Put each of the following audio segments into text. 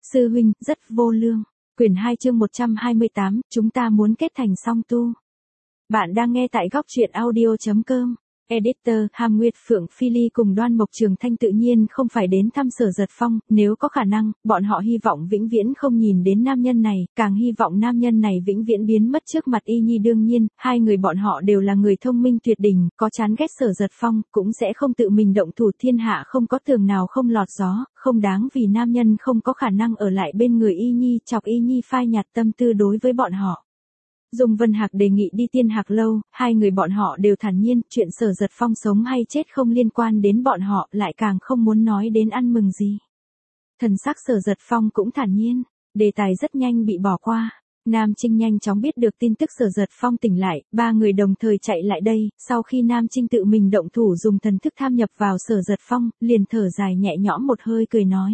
Sư huynh, rất vô lương. Quyển 2 chương 128, chúng ta muốn kết thành song tu. Bạn đang nghe tại góc truyện audio.com. Editor, Hàm Nguyệt Phượng Phi Ly cùng Đoan Mộc Trường Thanh tự nhiên không phải đến thăm Sở Giật Phong, nếu có khả năng, bọn họ hy vọng vĩnh viễn không nhìn đến nam nhân này, càng hy vọng nam nhân này vĩnh viễn biến mất trước mặt Y Nhi. Đương nhiên, hai người bọn họ đều là người thông minh tuyệt đỉnh, có chán ghét Sở Giật Phong, cũng sẽ không tự mình động thủ. Thiên hạ không có tường nào không lọt gió, không đáng vì nam nhân không có khả năng ở lại bên người Y Nhi, chọc Y Nhi phai nhạt tâm tư đối với bọn họ. Dung Vân Hạc đề nghị đi Tiên Hạc lâu, hai người bọn họ đều thản nhiên, chuyện Sở Giật Phong sống hay chết không liên quan đến bọn họ, lại càng không muốn nói đến ăn mừng gì. Thần sắc Sở Giật Phong cũng thản nhiên, đề tài rất nhanh bị bỏ qua. Nam Trinh nhanh chóng biết được tin tức Sở Giật Phong tỉnh lại, ba người đồng thời chạy lại đây, sau khi Nam Trinh tự mình động thủ dùng thần thức tham nhập vào Sở Giật Phong, liền thở dài nhẹ nhõm một hơi cười nói.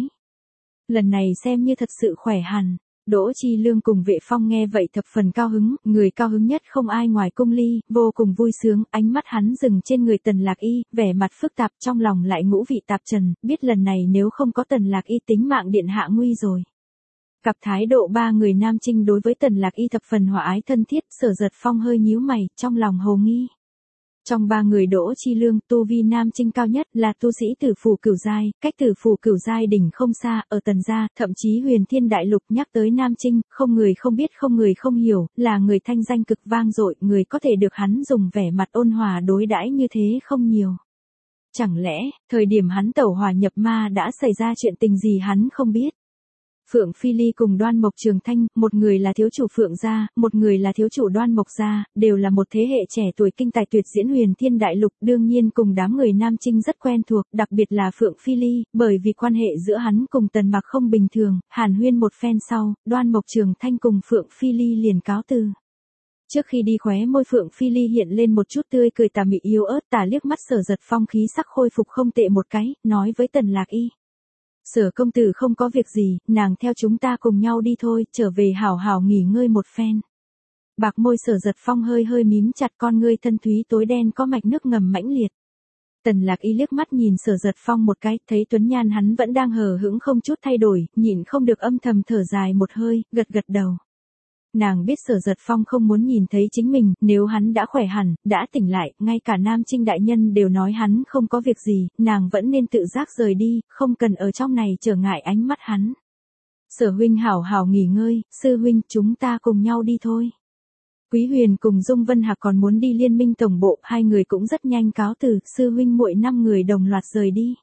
Lần này xem như thật sự khỏe hẳn. Đỗ Chi Lương cùng Vệ Phong nghe vậy thập phần cao hứng, người cao hứng nhất không ai ngoài Cung Ly, vô cùng vui sướng, ánh mắt hắn dừng trên người Tần Lạc Y, vẻ mặt phức tạp trong lòng lại ngũ vị tạp trần, biết lần này nếu không có Tần Lạc Y tính mạng điện hạ nguy rồi. Cặp thái độ ba người Nam Trinh đối với Tần Lạc Y thập phần hòa ái thân thiết, Sở Giật Phong hơi nhíu mày, trong lòng hồ nghi. Trong ba người Đỗ Chi Lương, tu vi Nam Trinh cao nhất là tu sĩ Tử Phủ Cửu giai, cách Tử Phủ Cửu giai đỉnh không xa, ở Tần gia, thậm chí Huyền Thiên Đại Lục nhắc tới Nam Trinh, không người không biết không người không hiểu, là người thanh danh cực vang dội, người có thể được hắn dùng vẻ mặt ôn hòa đối đãi như thế không nhiều. Chẳng lẽ, thời điểm hắn tẩu hỏa nhập ma đã xảy ra chuyện tình gì hắn không biết? Phượng Phi Ly cùng Đoan Mộc Trường Thanh, một người là thiếu chủ Phượng gia, một người là thiếu chủ Đoan Mộc gia, đều là một thế hệ trẻ tuổi kinh tài tuyệt diễm Huyền Thiên Đại Lục, đương nhiên cùng đám người Nam Trinh rất quen thuộc, đặc biệt là Phượng Phi Ly, bởi vì quan hệ giữa hắn cùng Tần Mặc không bình thường, hàn huyên một phen sau, Đoan Mộc Trường Thanh cùng Phượng Phi Ly liền cáo từ. Trước khi đi khóe môi Phượng Phi Ly hiện lên một chút tươi cười tà mị yếu ớt, tà liếc mắt Sở Giật Phong khí sắc khôi phục không tệ một cái, nói với Tần Lạc Y. Sở công tử không có việc gì, nàng theo chúng ta cùng nhau đi thôi, trở về hảo hảo nghỉ ngơi một phen. Bạc môi Sở Giật Phong hơi hơi mím chặt, con ngươi thân thúy tối đen có mạch nước ngầm mãnh liệt. Tần Lạc Y liếc mắt nhìn Sở Giật Phong một cái, thấy tuấn nhan hắn vẫn đang hờ hững không chút thay đổi, nhịn không được âm thầm thở dài một hơi, gật gật đầu. Nàng biết Sở Giật Phong không muốn nhìn thấy chính mình, nếu hắn đã khỏe hẳn, đã tỉnh lại, ngay cả Nam Trinh đại nhân đều nói hắn không có việc gì, nàng vẫn nên tự giác rời đi, không cần ở trong này trở ngại ánh mắt hắn. Sở huynh hảo hảo nghỉ ngơi, sư huynh chúng ta cùng nhau đi thôi. Quý Huyền cùng Dung Vân Hạc còn muốn đi Liên Minh tổng bộ, hai người cũng rất nhanh cáo từ, sư huynh muội 5 người đồng loạt rời đi.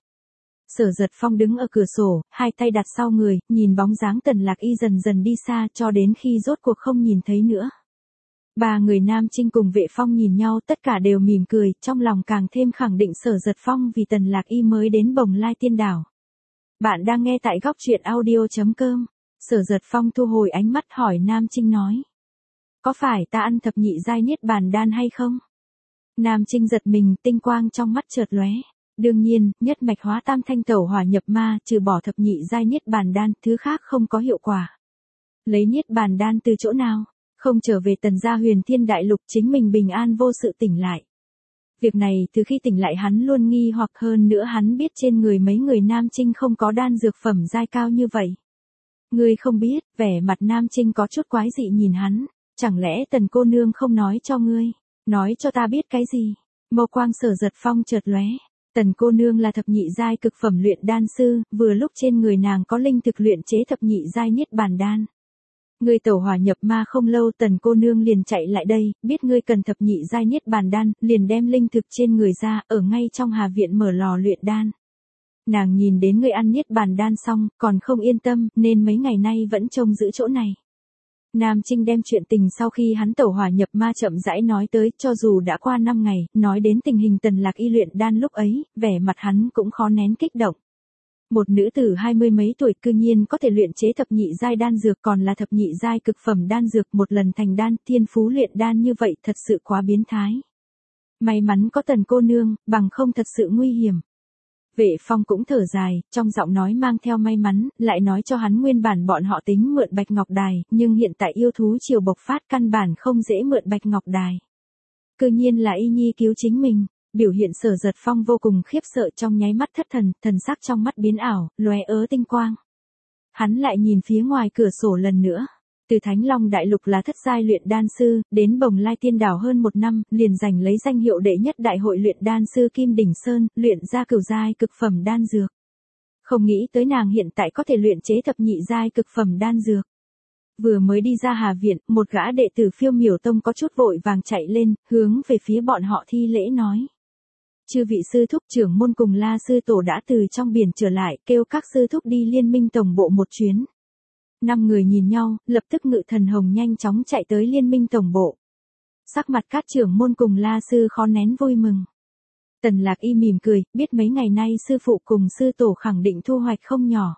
Sở Giật Phong đứng ở cửa sổ, hai tay đặt sau người, nhìn bóng dáng Tần Lạc Y dần dần đi xa cho đến khi rốt cuộc không nhìn thấy nữa. Ba người Nam Trinh cùng Vệ Phong nhìn nhau tất cả đều mỉm cười, trong lòng càng thêm khẳng định Sở Giật Phong vì Tần Lạc Y mới đến Bồng Lai Tiên Đảo. Bạn đang nghe tại góc truyện audio.com. Sở Giật Phong thu hồi ánh mắt hỏi Nam Trinh nói. Có phải ta ăn thập nhị giai niết bàn đan hay không? Nam Trinh giật mình, tinh quang trong mắt chợt lóe. Đương nhiên, nhất mạch hóa tam thanh tẩu hỏa nhập ma, trừ bỏ thập nhị giai niết bàn đan, thứ khác không có hiệu quả. Lấy niết bàn đan từ chỗ nào? Không trở về Tần gia Huyền Thiên Đại Lục, chính mình bình an vô sự tỉnh lại. Việc này từ khi tỉnh lại hắn luôn nghi hoặc, hơn nữa hắn biết trên người mấy người Nam Trinh không có đan dược phẩm giai cao như vậy. Ngươi không biết, vẻ mặt Nam Trinh có chút quái dị nhìn hắn, chẳng lẽ Tần cô nương không nói cho ngươi? Nói cho ta biết cái gì? Mâu quang Sở Giật Phong chợt lóe. Tần cô nương là thập nhị giai cực phẩm luyện đan sư, vừa lúc trên người nàng có linh thực luyện chế thập nhị giai niết bàn đan. Ngươi tẩu hỏa nhập ma không lâu, Tần cô nương liền chạy lại đây, biết ngươi cần thập nhị giai niết bàn đan, liền đem linh thực trên người ra, ở ngay trong Hà viện mở lò luyện đan. Nàng nhìn đến ngươi ăn niết bàn đan xong, còn không yên tâm, nên mấy ngày nay vẫn trông giữ chỗ này. Nam Trinh đem chuyện tình sau khi hắn tẩu hỏa nhập ma chậm rãi nói tới, cho dù đã qua 5 ngày, nói đến tình hình Tần Lạc Y luyện đan lúc ấy, vẻ mặt hắn cũng khó nén kích động. Một nữ tử 20 mấy tuổi cư nhiên có thể luyện chế thập nhị giai đan dược, còn là thập nhị giai cực phẩm đan dược, một lần thành đan, thiên phú luyện đan như vậy thật sự quá biến thái. May mắn có Tần cô nương, bằng không thật sự nguy hiểm. Vệ Phong cũng thở dài, trong giọng nói mang theo may mắn, lại nói cho hắn nguyên bản bọn họ tính mượn Bạch Ngọc Đài, nhưng hiện tại yêu thú triều bộc phát căn bản không dễ mượn Bạch Ngọc Đài. Cư nhiên là Y Nhi cứu chính mình, biểu hiện Sở Giật Phong vô cùng khiếp sợ, trong nháy mắt thất thần, thần sắc trong mắt biến ảo, lóe ớ tinh quang. Hắn lại nhìn phía ngoài cửa sổ lần nữa. Từ Thánh Long Đại Lục là thất giai luyện đan sư, đến Bồng Lai Tiên Đảo hơn một năm, liền giành lấy danh hiệu đệ nhất đại hội luyện đan sư Kim Đỉnh Sơn, luyện ra cửu giai cực phẩm đan dược. Không nghĩ tới nàng hiện tại có thể luyện chế thập nhị giai cực phẩm đan dược. Vừa mới đi ra Hà Viện, một gã đệ tử Phiêu Miểu Tông có chút vội vàng chạy lên, hướng về phía bọn họ thi lễ nói. Chư vị sư thúc trưởng môn cùng La sư tổ đã từ trong biển trở lại, kêu các sư thúc đi Liên Minh tổng bộ một chuyến. 5 người nhìn nhau, lập tức ngự thần hồng nhanh chóng chạy tới Liên Minh tổng bộ. Sắc mặt các trưởng môn cùng La sư khó nén vui mừng. Tần Lạc Y mỉm cười, biết mấy ngày nay sư phụ cùng sư tổ khẳng định thu hoạch không nhỏ.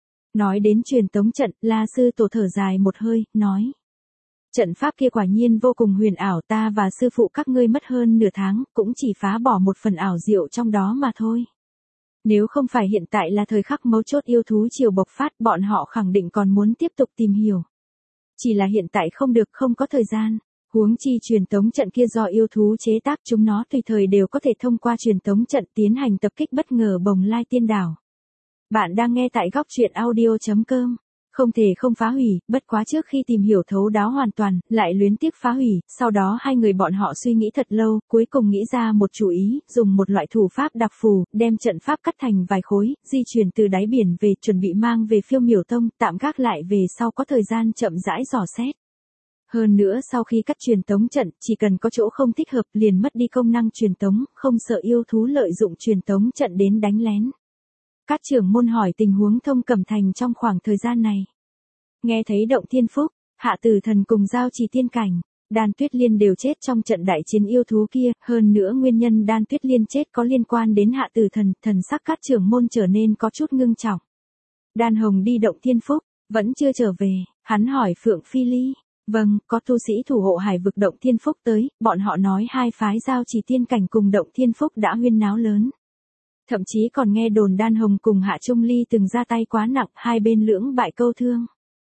Nói đến truyền tống trận, La sư tổ thở dài một hơi, nói. Trận pháp kia quả nhiên vô cùng huyền ảo, ta và sư phụ các ngươi mất hơn nửa tháng, cũng chỉ phá bỏ một phần ảo diệu trong đó mà thôi. Nếu không phải hiện tại là thời khắc mấu chốt yêu thú triều bộc phát, bọn họ khẳng định còn muốn tiếp tục tìm hiểu. Chỉ là hiện tại không được, không có thời gian. Huống chi truyền tống trận kia do yêu thú chế tác, chúng nó tùy thời đều có thể thông qua truyền tống trận tiến hành tập kích bất ngờ Bồng Lai Tiên Đảo. Bạn đang nghe tại góc truyện audio.com. Không thể không phá hủy, bất quá trước khi tìm hiểu thấu đáo hoàn toàn, lại luyến tiếc phá hủy, sau đó hai người bọn họ suy nghĩ thật lâu, cuối cùng nghĩ ra một chủ ý, dùng một loại thủ pháp đặc phù, đem trận pháp cắt thành vài khối, di chuyển từ đáy biển về, chuẩn bị mang về Phiêu Miểu Tông, tạm gác lại về sau có thời gian chậm rãi dò xét. Hơn nữa sau khi cắt truyền tống trận, chỉ cần có chỗ không thích hợp liền mất đi công năng truyền tống, không sợ yêu thú lợi dụng truyền tống trận đến đánh lén. Các trưởng môn hỏi tình huống Thông Cẩm Thành trong khoảng thời gian này. Nghe thấy động thiên phúc, Hạ Tử Thần cùng Giao Trì tiên cảnh, Đan Tuyết Liên đều chết trong trận đại chiến yêu thú kia, hơn nữa nguyên nhân Đan Tuyết Liên chết có liên quan đến Hạ Tử Thần, thần sắc các trưởng môn trở nên có chút ngưng trọng. Đan Hồng đi động thiên phúc, vẫn chưa trở về, hắn hỏi Phượng Phi Ly. Vâng, có tu sĩ thủ hộ hải vực động thiên phúc tới, bọn họ nói hai phái Giao Trì tiên cảnh cùng động thiên phúc đã huyên náo lớn. Thậm chí còn nghe đồn Đan Hồng cùng Hạ Trung Ly từng ra tay quá nặng, hai bên lưỡng bại câu thương.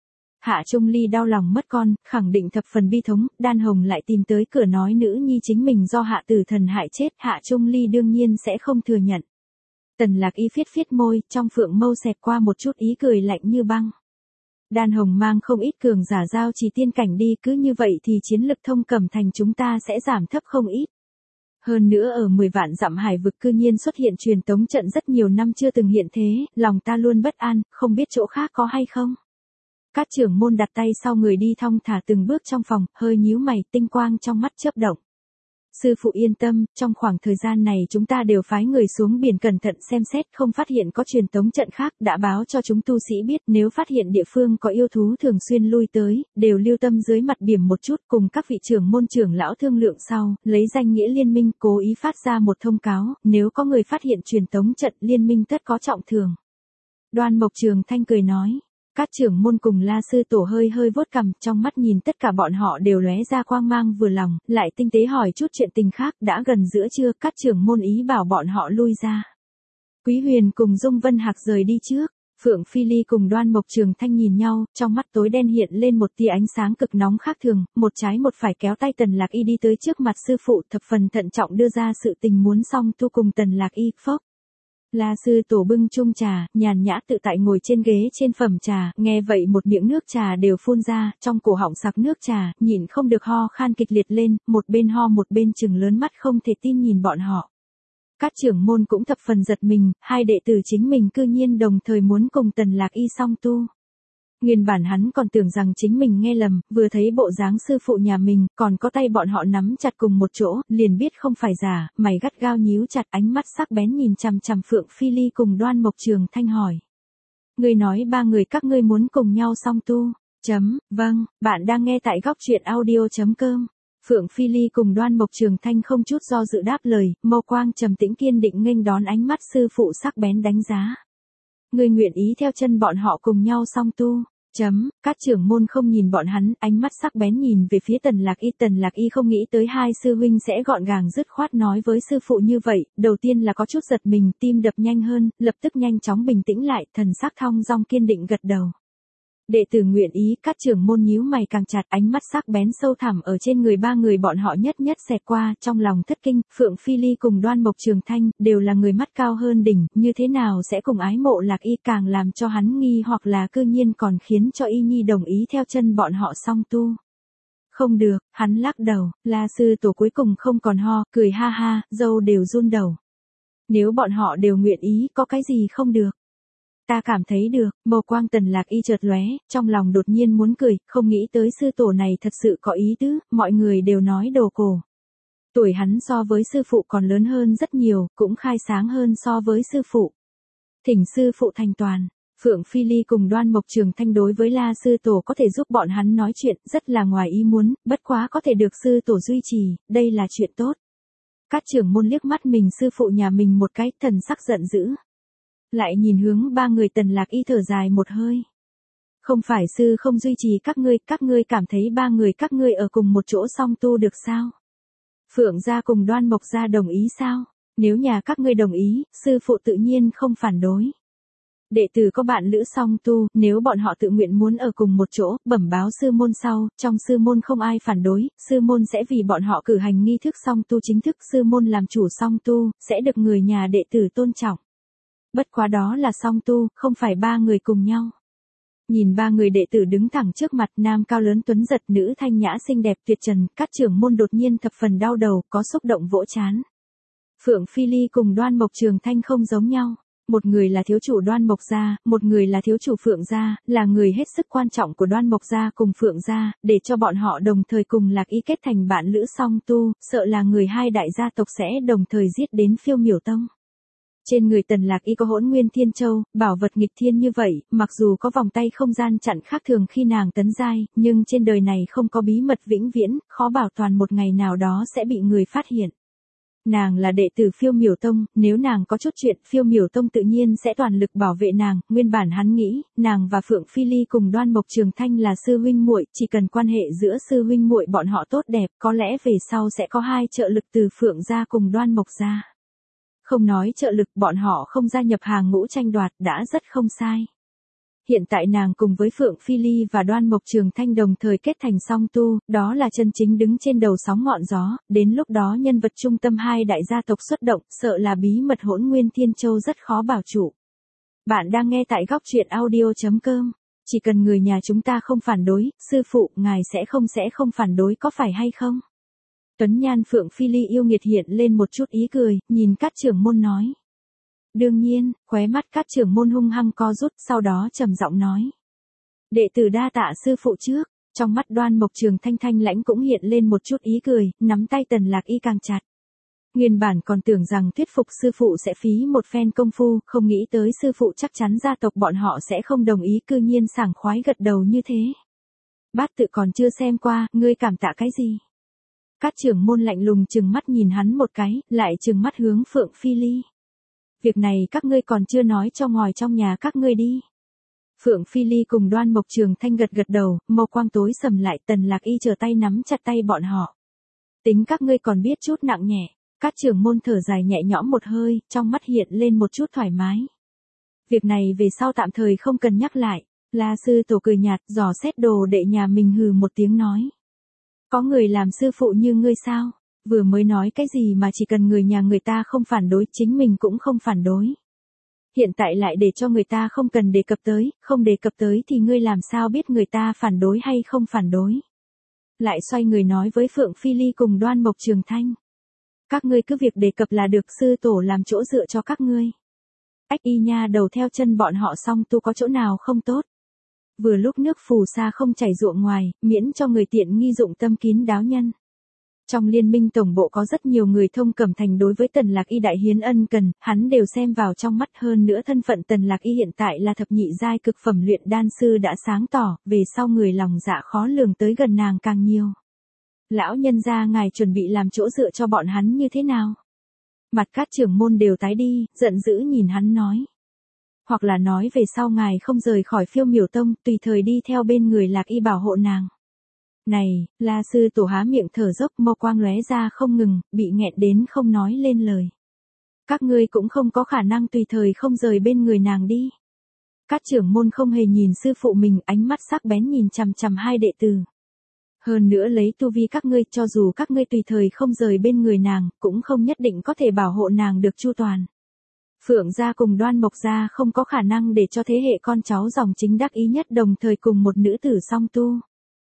Hạ Trung Ly đau lòng mất con, khẳng định thập phần bi thống, Đan Hồng lại tìm tới cửa nói nữ nhi chính mình do Hạ Tử Thần hại chết, Hạ Trung Ly đương nhiên sẽ không thừa nhận. Tần Lạc Y phiết môi, trong phượng mâu xẹt qua một chút ý cười lạnh như băng. Đan Hồng mang không ít cường giả Giao Trì tiên cảnh đi, cứ như vậy thì chiến lực Thông Cẩm Thành chúng ta sẽ giảm thấp không ít. Hơn nữa ở 10 vạn dặm hải vực cư nhiên xuất hiện truyền tống trận rất nhiều năm chưa từng hiện thế, lòng ta luôn bất an, không biết chỗ khác có hay không. Các trưởng môn đặt tay sau người đi thong thả từng bước trong phòng, hơi nhíu mày, tinh quang trong mắt chớp động. Sư phụ yên tâm, trong khoảng thời gian này chúng ta đều phái người xuống biển cẩn thận xem xét, không phát hiện có truyền tống trận khác, đã báo cho chúng tu sĩ biết, nếu phát hiện địa phương có yêu thú thường xuyên lui tới, đều lưu tâm dưới mặt biển một chút, cùng các vị trưởng môn trưởng lão thương lượng sau, lấy danh nghĩa liên minh cố ý phát ra một thông cáo, nếu có người phát hiện truyền tống trận liên minh tất có trọng thưởng. Đoan Mộc Trường Thanh cười nói. Các trưởng môn cùng La sư tổ hơi vuốt cằm, trong mắt nhìn tất cả bọn họ đều lóe ra quang mang vừa lòng, lại tinh tế hỏi chút chuyện tình khác, đã gần giữa trưa, các trưởng môn ý bảo bọn họ lui ra. Quý Huyền cùng Dung Vân Hạc rời đi trước, Phượng Phi Ly cùng Đoan Mộc Trường Thanh nhìn nhau, trong mắt tối đen hiện lên một tia ánh sáng cực nóng khác thường, một trái một phải kéo tay Tần Lạc Y đi tới trước mặt sư phụ, thập phần thận trọng đưa ra sự tình muốn xong tu cùng Tần Lạc Y, phốc. La sư tổ bưng chung trà, nhàn nhã tự tại ngồi trên ghế trên phẩm trà, nghe vậy một miệng nước trà đều phun ra, trong cổ họng sặc nước trà, nhịn không được ho khan kịch liệt lên, một bên ho một bên trừng lớn mắt không thể tin nhìn bọn họ. Các trưởng môn cũng thập phần giật mình, hai đệ tử chính mình cư nhiên đồng thời muốn cùng Tần Lạc Y song tu. Nguyên bản hắn còn tưởng rằng chính mình nghe lầm, vừa thấy bộ dáng sư phụ nhà mình, còn có tay bọn họ nắm chặt cùng một chỗ, liền biết không phải giả, mày gắt gao nhíu chặt, ánh mắt sắc bén nhìn chằm chằm Phượng Phi Ly cùng Đoan Mộc Trường Thanh hỏi. Ngươi nói ba người các ngươi muốn cùng nhau song tu. Vâng, bạn đang nghe tại góc truyện audio.com. Phượng Phi Ly cùng Đoan Mộc Trường Thanh không chút do dự đáp lời, mâu quang trầm tĩnh kiên định nghênh đón ánh mắt sư phụ sắc bén đánh giá. Ngươi nguyện ý theo chân bọn họ cùng nhau song tu. Các trưởng môn không nhìn bọn hắn, ánh mắt sắc bén nhìn về phía Tần Lạc Y không nghĩ tới hai sư huynh sẽ gọn gàng dứt khoát nói với sư phụ như vậy, đầu tiên là có chút giật mình, tim đập nhanh hơn, lập tức nhanh chóng bình tĩnh lại, thần sắc thong dong kiên định gật đầu. Đệ tử nguyện ý, các trưởng môn nhíu mày càng chặt, ánh mắt sắc bén sâu thẳm ở trên người ba người bọn họ nhất nhất xẹt qua, trong lòng thất kinh, Phượng Phi Ly cùng Đoan Mộc Trường Thanh, đều là người mắt cao hơn đỉnh, như thế nào sẽ cùng ái mộ Lạc Y, càng làm cho hắn nghi hoặc là cư nhiên còn khiến cho Y Nhi đồng ý theo chân bọn họ song tu. Không được, hắn lắc đầu, La sư tổ cuối cùng không còn ho, cười ha ha, dâu đều run đầu. Nếu bọn họ đều nguyện ý, có cái gì không được? Ta cảm thấy được, màu quang Tần Lạc Y chợt lóe, trong lòng đột nhiên muốn cười, không nghĩ tới sư tổ này thật sự có ý tứ, mọi người đều nói đồ cổ. Tuổi hắn so với sư phụ còn lớn hơn rất nhiều, cũng khai sáng hơn so với sư phụ. Thỉnh sư phụ thành toàn. Phượng Phi Ly cùng Đoan Mộc Trường Thanh đối với La sư tổ có thể giúp bọn hắn nói chuyện, rất là ngoài ý muốn, bất quá có thể được sư tổ duy trì, đây là chuyện tốt. Các trưởng môn liếc mắt mình sư phụ nhà mình một cái, thần sắc giận dữ. Lại nhìn hướng ba người Tần Lạc Y thở dài một hơi. Không phải sư không duy trì các ngươi cảm thấy ba người các ngươi ở cùng một chỗ song tu được sao? Phượng gia cùng Đoan Mộc gia đồng ý sao? Nếu nhà các ngươi đồng ý, sư phụ tự nhiên không phản đối. Đệ tử có bạn lữ song tu, nếu bọn họ tự nguyện muốn ở cùng một chỗ, bẩm báo sư môn sau, trong sư môn không ai phản đối, sư môn sẽ vì bọn họ cử hành nghi thức song tu chính thức, sư môn làm chủ song tu, sẽ được người nhà đệ tử tôn trọng. Bất quá đó là song tu, không phải ba người cùng nhau. Nhìn ba người đệ tử đứng thẳng trước mặt, nam cao lớn tuấn giật, nữ thanh nhã xinh đẹp tuyệt trần, các trưởng môn đột nhiên thập phần đau đầu, có xúc động vỗ trán. Phượng Phi Ly cùng Đoan Mộc Trường Thanh không giống nhau. Một người là thiếu chủ Đoan Mộc gia, một người là thiếu chủ Phượng gia, là người hết sức quan trọng của Đoan Mộc gia cùng Phượng gia, để cho bọn họ đồng thời cùng Lạc Y kết thành bạn lữ song tu, sợ là người hai đại gia tộc sẽ đồng thời giết đến Phiêu Miểu Tông. Trên người Tần Lạc Y có Hỗn Nguyên Thiên Châu, bảo vật nghịch thiên như vậy, mặc dù có vòng tay không gian chặn khác thường khi nàng tấn giai, nhưng trên đời này không có bí mật vĩnh viễn, khó bảo toàn một ngày nào đó sẽ bị người phát hiện. Nàng là đệ tử Phiêu Miểu Tông, nếu nàng có chút chuyện, Phiêu Miểu Tông tự nhiên sẽ toàn lực bảo vệ nàng, nguyên bản hắn nghĩ, nàng và Phượng Phi Ly cùng Đoan Mộc Trường Thanh là sư huynh muội, chỉ cần quan hệ giữa sư huynh muội bọn họ tốt đẹp, có lẽ về sau sẽ có hai trợ lực từ Phượng gia cùng Đoan Mộc gia. Không nói trợ lực, bọn họ không gia nhập hàng ngũ tranh đoạt đã rất không sai. Hiện tại nàng cùng với Phượng Phi Ly và Đoan Mộc Trường Thanh đồng thời kết thành song tu, đó là chân chính đứng trên đầu sóng ngọn gió, đến lúc đó nhân vật trung tâm hai đại gia tộc xuất động, sợ là bí mật Hỗn Nguyên Thiên Châu rất khó bảo trụ. Bạn đang nghe tại góc truyện audio.com. Chỉ cần người nhà chúng ta không phản đối, sư phụ, ngài sẽ không phản đối có phải hay không? Tuấn nhan Phượng Phi Ly yêu nghiệt hiện lên một chút ý cười, nhìn các trưởng môn nói. Đương nhiên, khóe mắt các trưởng môn hung hăng co rút, sau đó trầm giọng nói. Đệ tử đa tạ sư phụ trước, trong mắt Đoan Mộc Trường Thanh thanh lãnh cũng hiện lên một chút ý cười, nắm tay Tần Lạc Y càng chặt. Nguyên bản còn tưởng rằng thuyết phục sư phụ sẽ phí một phen công phu, không nghĩ tới sư phụ chắc chắn gia tộc bọn họ sẽ không đồng ý, cư nhiên sảng khoái gật đầu như thế. Bát tự còn chưa xem qua, ngươi cảm tạ cái gì? Các trưởng môn lạnh lùng trừng mắt nhìn hắn một cái, lại trừng mắt hướng Phượng Phi Ly. Việc này các ngươi còn chưa nói cho ngòi trong nhà các ngươi đi. Phượng Phi Ly cùng Đoan Mộc Trường Thanh gật gật đầu, màu quang tối sầm lại, Tần Lạc Y trở tay nắm chặt tay bọn họ. Tính các ngươi còn biết chút nặng nhẹ, các trưởng môn thở dài nhẹ nhõm một hơi, trong mắt hiện lên một chút thoải mái. Việc này về sau tạm thời không cần nhắc lại, La sư tổ cười nhạt, dò xét đồ đệ nhà mình hừ một tiếng nói. Có người làm sư phụ như ngươi sao? Vừa mới nói cái gì mà chỉ cần người nhà người ta không phản đối, chính mình cũng không phản đối. Hiện tại lại để cho người ta không cần đề cập tới, không đề cập tới thì ngươi làm sao biết người ta phản đối hay không phản đối. Lại xoay người nói với Phượng Phi Ly cùng Đoan Mộc Trường Thanh. Các ngươi cứ việc đề cập là được, sư tổ làm chỗ dựa cho các ngươi. Ách y nha đầu theo chân bọn họ song tu có chỗ nào không tốt. Vừa lúc nước phù sa không chảy ruộng ngoài, miễn cho người tiện nghi dụng tâm kín đáo nhân. Trong liên minh tổng bộ có rất nhiều người thông cẩm thành đối với Tần Lạc Y đại hiến ân cần, hắn đều xem vào trong mắt, hơn nữa thân phận Tần Lạc Y hiện tại là thập nhị giai cực phẩm luyện đan sư đã sáng tỏ, về sau người lòng dạ khó lường tới gần nàng càng nhiều. Lão nhân gia ngài chuẩn bị làm chỗ dựa cho bọn hắn như thế nào? Mặt các trưởng môn đều tái đi, giận dữ nhìn hắn nói. Hoặc là nói về sau ngài không rời khỏi Phiêu Miểu Tông, tùy thời đi theo bên người Lạc Y bảo hộ nàng. Này, La sư tổ há miệng thở dốc, mâu quang lóe ra không ngừng, bị nghẹn đến không nói lên lời. Các ngươi cũng không có khả năng tùy thời không rời bên người nàng đi. Các trưởng môn không hề nhìn sư phụ mình, ánh mắt sắc bén nhìn chằm chằm hai đệ tử. Hơn nữa lấy tu vi các ngươi, cho dù các ngươi tùy thời không rời bên người nàng, cũng không nhất định có thể bảo hộ nàng được chu toàn. Phượng gia cùng Đoan Mộc gia không có khả năng để cho thế hệ con cháu dòng chính đắc ý nhất đồng thời cùng một nữ tử song tu.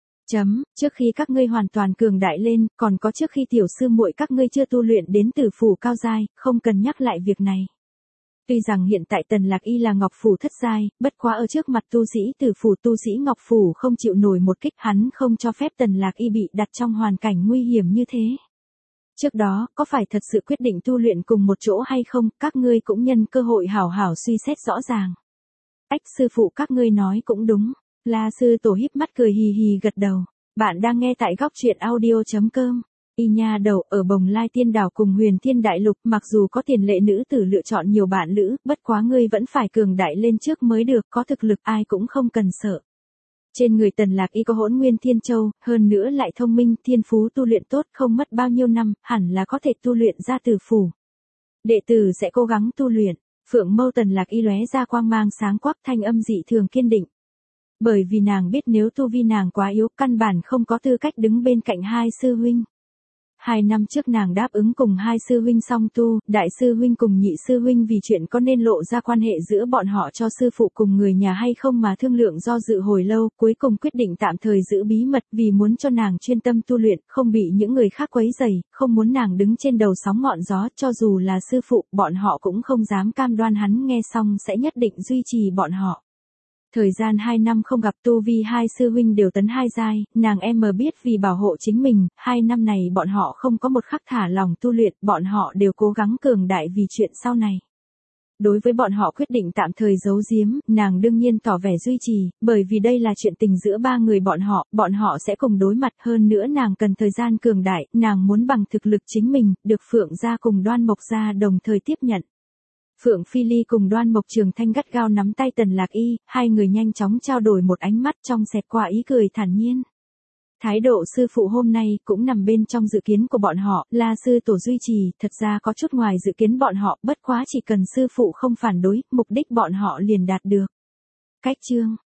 Trước khi các ngươi hoàn toàn cường đại lên, còn có trước khi tiểu sư muội các ngươi chưa tu luyện đến tử phủ cao giai, không cần nhắc lại việc này. Tuy rằng hiện tại Tần Lạc Y là Ngọc Phủ thất giai, bất quá ở trước mặt tu sĩ tử phủ tu sĩ Ngọc Phủ không chịu nổi một kích, hắn không cho phép Tần Lạc Y bị đặt trong hoàn cảnh nguy hiểm như thế. Trước đó, có phải thật sự quyết định tu luyện cùng một chỗ hay không, các ngươi cũng nhân cơ hội hảo hảo suy xét rõ ràng. Ách, sư phụ các ngươi nói cũng đúng. La sư tổ híp mắt cười hì hì gật đầu. Bạn đang nghe tại góc truyện audio.com. Y nha đầu, ở Bồng Lai Tiên Đảo cùng Huyền Thiên Đại Lục, mặc dù có tiền lệ nữ tử lựa chọn nhiều bạn lữ, bất quá ngươi vẫn phải cường đại lên trước mới được, có thực lực ai cũng không cần sợ. Trên người Tần Lạc Y có Hỗn Nguyên Thiên Châu, hơn nữa lại thông minh, thiên phú tu luyện tốt, không mất bao nhiêu năm, hẳn là có thể tu luyện ra tử phủ. Đệ tử sẽ cố gắng tu luyện. Phượng mâu Tần Lạc Y lóe ra quang mang sáng quắc, thanh âm dị thường kiên định. Bởi vì nàng biết nếu tu vi nàng quá yếu, căn bản không có tư cách đứng bên cạnh hai sư huynh. 2 năm trước nàng đáp ứng cùng hai sư huynh song tu, đại sư huynh cùng nhị sư huynh vì chuyện có nên lộ ra quan hệ giữa bọn họ cho sư phụ cùng người nhà hay không mà thương lượng do dự hồi lâu, cuối cùng quyết định tạm thời giữ bí mật vì muốn cho nàng chuyên tâm tu luyện, không bị những người khác quấy rầy, không muốn nàng đứng trên đầu sóng ngọn gió, cho dù là sư phụ, bọn họ cũng không dám cam đoan hắn nghe xong sẽ nhất định duy trì bọn họ. Thời gian 2 năm không gặp, tu vi hai sư huynh đều tấn 2 giai, nàng em biết vì bảo hộ chính mình, 2 năm này bọn họ không có một khắc thả lòng tu luyện, bọn họ đều cố gắng cường đại vì chuyện sau này. Đối với bọn họ quyết định tạm thời giấu giếm, nàng đương nhiên tỏ vẻ duy trì, bởi vì đây là chuyện tình giữa 3 người bọn họ sẽ cùng đối mặt, hơn nữa nàng cần thời gian cường đại, nàng muốn bằng thực lực chính mình, được Phượng gia cùng Đoan Mộc gia đồng thời tiếp nhận. Phượng Phi Ly cùng Đoan Mộc Trường Thanh gắt gao nắm tay Tần Lạc Y, hai người nhanh chóng trao đổi một ánh mắt trong xẹt qua ý cười thản nhiên. Thái độ sư phụ hôm nay cũng nằm bên trong dự kiến của bọn họ, La sư tổ duy trì, thật ra có chút ngoài dự kiến bọn họ, bất quá chỉ cần sư phụ không phản đối, mục đích bọn họ liền đạt được. Cách chương